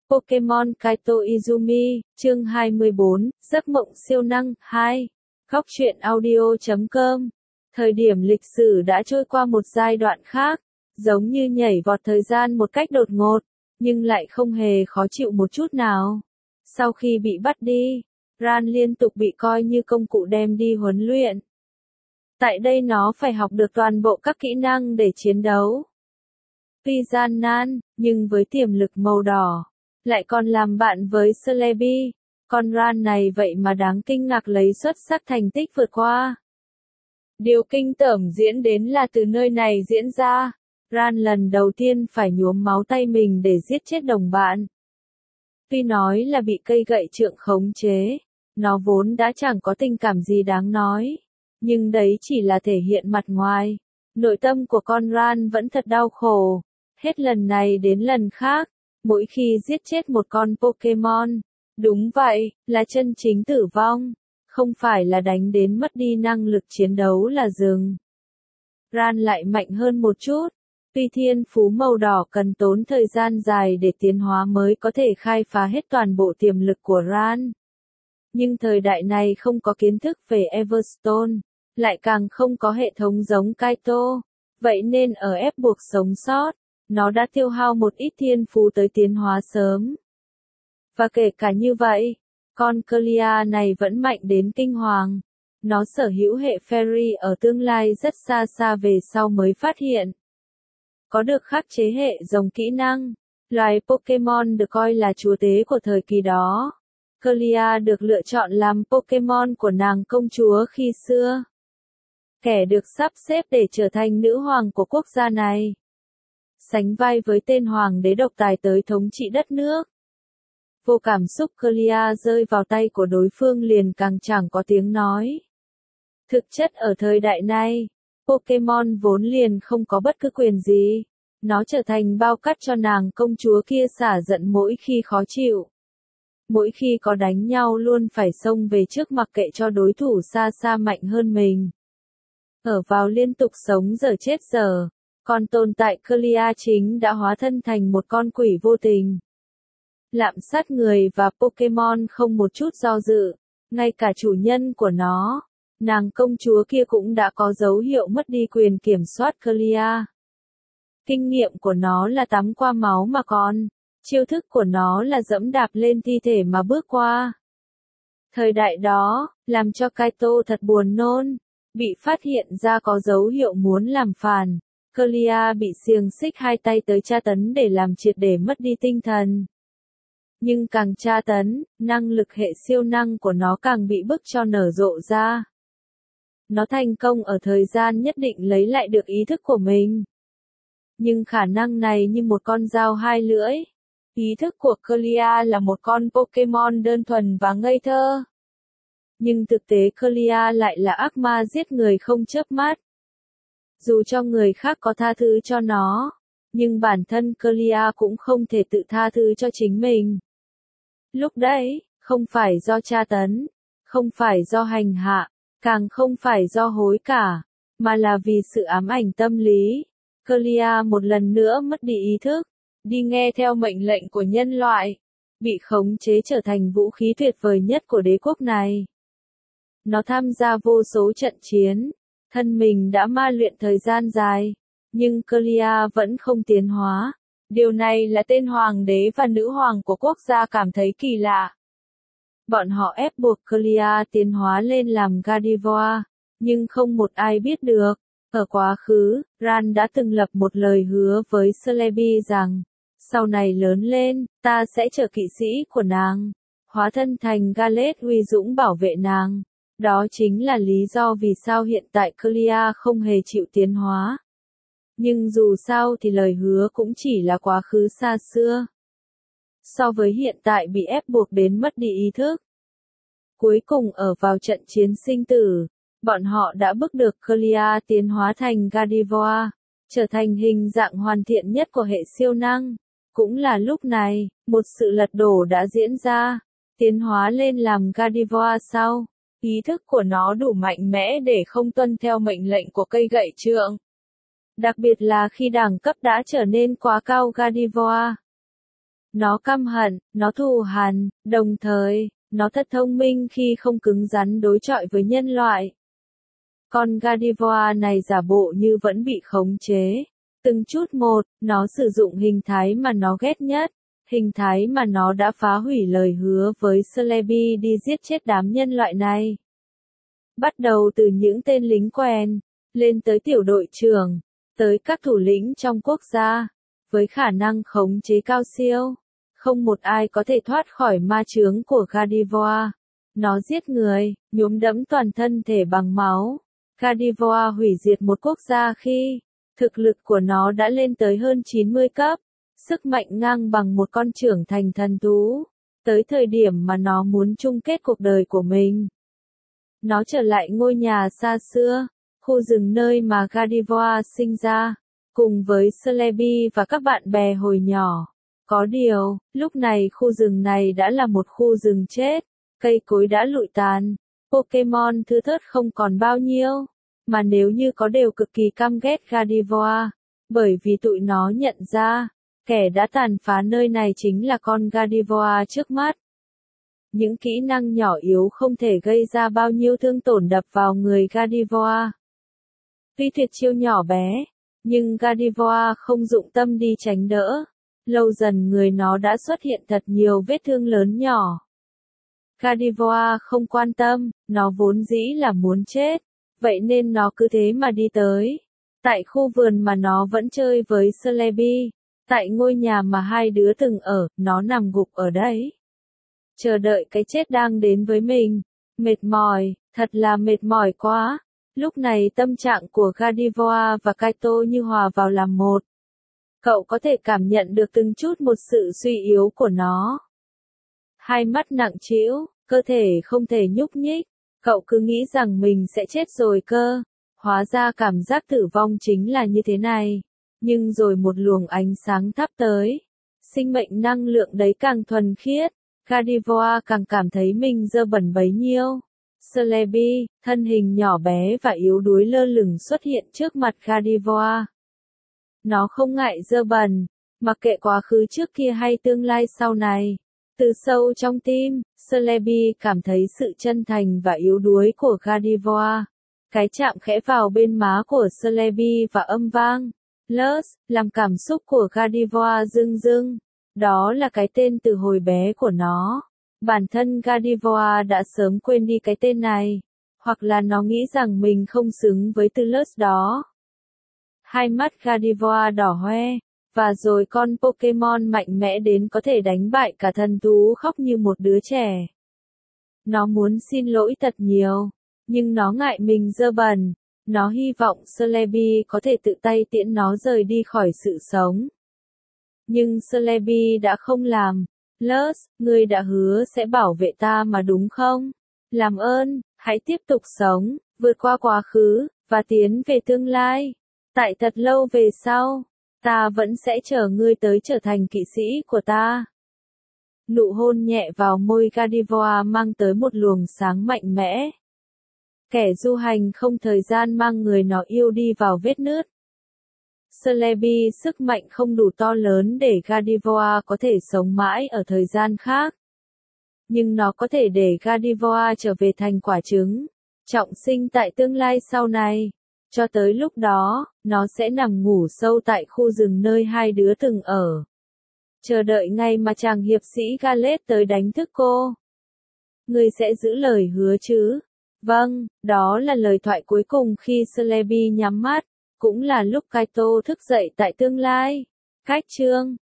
Pokemon Kaito Izumi, chương 24, Giấc mộng siêu năng, 2. Góc truyện audio.com. Thời điểm lịch sử đã trôi qua một giai đoạn khác, giống như nhảy vọt thời gian một cách đột ngột, nhưng lại không hề khó chịu một chút nào. Sau khi bị bắt đi, Ran liên tục bị coi như công cụ đem đi huấn luyện. Tại đây nó phải học được toàn bộ các kỹ năng để chiến đấu. Tuy gian nan, nhưng với tiềm lực màu đỏ, lại còn làm bạn với Celebi, con Ran này vậy mà đáng kinh ngạc lấy xuất sắc thành tích vượt qua. Điều kinh tởm diễn đến là từ nơi này diễn ra, Ran lần đầu tiên phải nhuốm máu tay mình để giết chết đồng bạn. Tuy nói là bị cây gậy trượng khống chế, nó vốn đã chẳng có tình cảm gì đáng nói, nhưng đấy chỉ là thể hiện mặt ngoài. Nội tâm của con Ran vẫn thật đau khổ, hết lần này đến lần khác, mỗi khi giết chết một con Pokemon. Đúng vậy, là chân chính tử vong, không phải là đánh đến mất đi năng lực chiến đấu là dừng. Ran lại mạnh hơn một chút, tuy thiên phú màu đỏ cần tốn thời gian dài để tiến hóa mới có thể khai phá hết toàn bộ tiềm lực của Ran. Nhưng thời đại này không có kiến thức về Everstone, lại càng không có hệ thống giống Kaito, vậy nên ở ép buộc sống sót, nó đã tiêu hao một ít thiên phú tới tiến hóa sớm. Và kể cả như vậy, con Clear này vẫn mạnh đến kinh hoàng. Nó sở hữu hệ Fairy ở tương lai rất xa xa về sau mới phát hiện. Có được khắc chế hệ giống kỹ năng, loài Pokemon được coi là chúa tể của thời kỳ đó. Clear được lựa chọn làm Pokemon của nàng công chúa khi xưa. Kẻ được sắp xếp để trở thành nữ hoàng của quốc gia này. Sánh vai với tên hoàng đế độc tài tới thống trị đất nước. Vô cảm xúc Clear rơi vào tay của đối phương liền càng chẳng có tiếng nói. Thực chất ở thời đại này, Pokemon vốn liền không có bất cứ quyền gì. Nó trở thành bao cát cho nàng công chúa kia xả giận mỗi khi khó chịu. Mỗi khi có đánh nhau luôn phải xông về trước mặc kệ cho đối thủ xa xa mạnh hơn mình. Ở vào liên tục sống dở chết dở, còn tồn tại Clear chính đã hóa thân thành một con quỷ vô tình. Lạm sát người và Pokemon không một chút do dự, ngay cả chủ nhân của nó, nàng công chúa kia cũng đã có dấu hiệu mất đi quyền kiểm soát Clear. Kinh nghiệm của nó là tắm qua máu mà còn, chiêu thức của nó là dẫm đạp lên thi thể mà bước qua. Thời đại đó, làm cho Kaito thật buồn nôn, bị phát hiện ra có dấu hiệu muốn làm phản, Clear bị xiềng xích hai tay tới tra tấn để làm triệt để mất đi tinh thần. Nhưng càng tra tấn, năng lực hệ siêu năng của nó càng bị bức cho nở rộ ra. Nó thành công ở thời gian nhất định lấy lại được ý thức của mình. Nhưng khả năng này như một con dao hai lưỡi. Ý thức của Clear là một con Pokemon đơn thuần và ngây thơ. Nhưng thực tế Clear lại là ác ma giết người không chớp mắt. Dù cho người khác có tha thứ cho nó, nhưng bản thân Clear cũng không thể tự tha thứ cho chính mình. Lúc đấy, không phải do tra tấn, không phải do hành hạ, càng không phải do hối cả, mà là vì sự ám ảnh tâm lý. Clear một lần nữa mất đi ý thức, đi nghe theo mệnh lệnh của nhân loại, bị khống chế trở thành vũ khí tuyệt vời nhất của đế quốc này. Nó tham gia vô số trận chiến, thân mình đã ma luyện thời gian dài, nhưng Clear vẫn không tiến hóa. Điều này là tên hoàng đế và nữ hoàng của quốc gia cảm thấy kỳ lạ. Bọn họ ép buộc Clear tiến hóa lên làm Gardevoir, nhưng không một ai biết được. Ở quá khứ, Ran đã từng lập một lời hứa với Celebi rằng, sau này lớn lên, ta sẽ trở kỵ sĩ của nàng, hóa thân thành Gallet uy dũng bảo vệ nàng. Đó chính là lý do vì sao hiện tại Clear không hề chịu tiến hóa. Nhưng dù sao thì lời hứa cũng chỉ là quá khứ xa xưa. So với hiện tại bị ép buộc đến mất đi ý thức. Cuối cùng ở vào trận chiến sinh tử, bọn họ đã bức được Clear tiến hóa thành Gardevoir, trở thành hình dạng hoàn thiện nhất của hệ siêu năng. Cũng là lúc này, một sự lật đổ đã diễn ra, tiến hóa lên làm Gardevoir sau. Ý thức của nó đủ mạnh mẽ để không tuân theo mệnh lệnh của cây gậy trượng. Đặc biệt là khi đẳng cấp đã trở nên quá cao Gardevoir. Nó căm hận, nó thù hằn, đồng thời, nó thật thông minh khi không cứng rắn đối chọi với nhân loại. Con Gardevoir này giả bộ như vẫn bị khống chế. Từng chút một, nó sử dụng hình thái mà nó ghét nhất. Hình thái mà nó đã phá hủy lời hứa với Celebi đi giết chết đám nhân loại này. Bắt đầu từ những tên lính quèn, lên tới tiểu đội trưởng, tới các thủ lĩnh trong quốc gia, với khả năng khống chế cao siêu. Không một ai có thể thoát khỏi ma chướng của Gardevoir. Nó giết người, nhuốm đẫm toàn thân thể bằng máu. Gardevoir hủy diệt một quốc gia khi thực lực của nó đã lên tới hơn 90 cấp. Sức mạnh ngang bằng một con trưởng thành thần thú. Tới thời điểm mà nó muốn chung kết cuộc đời của mình. Nó trở lại ngôi nhà xa xưa, khu rừng nơi mà Gardevoir sinh ra, cùng với Celebi và các bạn bè hồi nhỏ. Có điều, lúc này khu rừng này đã là một khu rừng chết, cây cối đã lụi tàn, Pokémon thưa thớt không còn bao nhiêu, mà nếu như có đều cực kỳ căm ghét Gardevoir, bởi vì tụi nó nhận ra, kẻ đã tàn phá nơi này chính là con Gardevoir trước mắt. Những kỹ năng nhỏ yếu không thể gây ra bao nhiêu thương tổn đập vào người Gardevoir. Tuy tuyệt chiêu nhỏ bé, nhưng Gardevoir không dụng tâm đi tránh đỡ. Lâu dần người nó đã xuất hiện thật nhiều vết thương lớn nhỏ. Gardevoir không quan tâm, nó vốn dĩ là muốn chết, vậy nên nó cứ thế mà đi tới. Tại khu vườn mà nó vẫn chơi với Celebi, tại ngôi nhà mà hai đứa từng ở, nó nằm gục ở đấy. Chờ đợi cái chết đang đến với mình. Mệt mỏi, thật là mệt mỏi quá. Lúc này tâm trạng của Gardevoir và Kaito như hòa vào làm một. Cậu có thể cảm nhận được từng chút một sự suy yếu của nó. Hai mắt nặng trĩu, cơ thể không thể nhúc nhích. Cậu cứ nghĩ rằng mình sẽ chết rồi cơ. Hóa ra cảm giác tử vong chính là như thế này. Nhưng rồi một luồng ánh sáng thắp tới. Sinh mệnh năng lượng đấy càng thuần khiết. Gardevoir càng cảm thấy mình dơ bẩn bấy nhiêu. Celebi, thân hình nhỏ bé và yếu đuối lơ lửng xuất hiện trước mặt Gardevoir. Nó không ngại dơ bẩn, mặc kệ quá khứ trước kia hay tương lai sau này. Từ sâu trong tim, Celebi cảm thấy sự chân thành và yếu đuối của Gardevoir. Cái chạm khẽ vào bên má của Celebi và âm vang. Lus, làm cảm xúc của Gardevoir rưng rưng. Đó là cái tên từ hồi bé của nó. Bản thân Gardevoir đã sớm quên đi cái tên này. Hoặc là nó nghĩ rằng mình không xứng với từ Lus đó. Hai mắt Gardevoir đỏ hoe. Và rồi con Pokémon mạnh mẽ đến có thể đánh bại cả thần thú khóc như một đứa trẻ. Nó muốn xin lỗi thật nhiều. Nhưng nó ngại mình dơ bẩn. Nó hy vọng Celebi có thể tự tay tiễn nó rời đi khỏi sự sống. Nhưng Celebi đã không làm. Lus, ngươi đã hứa sẽ bảo vệ ta mà đúng không? Làm ơn, hãy tiếp tục sống, vượt qua quá khứ, và tiến về tương lai. Tại thật lâu về sau, ta vẫn sẽ chờ ngươi tới trở thành kỵ sĩ của ta. Nụ hôn nhẹ vào môi Gardevoir mang tới một luồng sáng mạnh mẽ. Kẻ du hành không thời gian mang người nó yêu đi vào vết nứt. Celebi sức mạnh không đủ to lớn để Gardevoir có thể sống mãi ở thời gian khác. Nhưng nó có thể để Gardevoir trở về thành quả trứng, trọng sinh tại tương lai sau này. Cho tới lúc đó, nó sẽ nằm ngủ sâu tại khu rừng nơi hai đứa từng ở. Chờ đợi ngày mà chàng hiệp sĩ Gallet tới đánh thức cô. Ngươi sẽ giữ lời hứa chứ? Vâng, đó là lời thoại cuối cùng khi Celebi nhắm mắt. Cũng là lúc Kaito thức dậy tại tương lai. Cách chương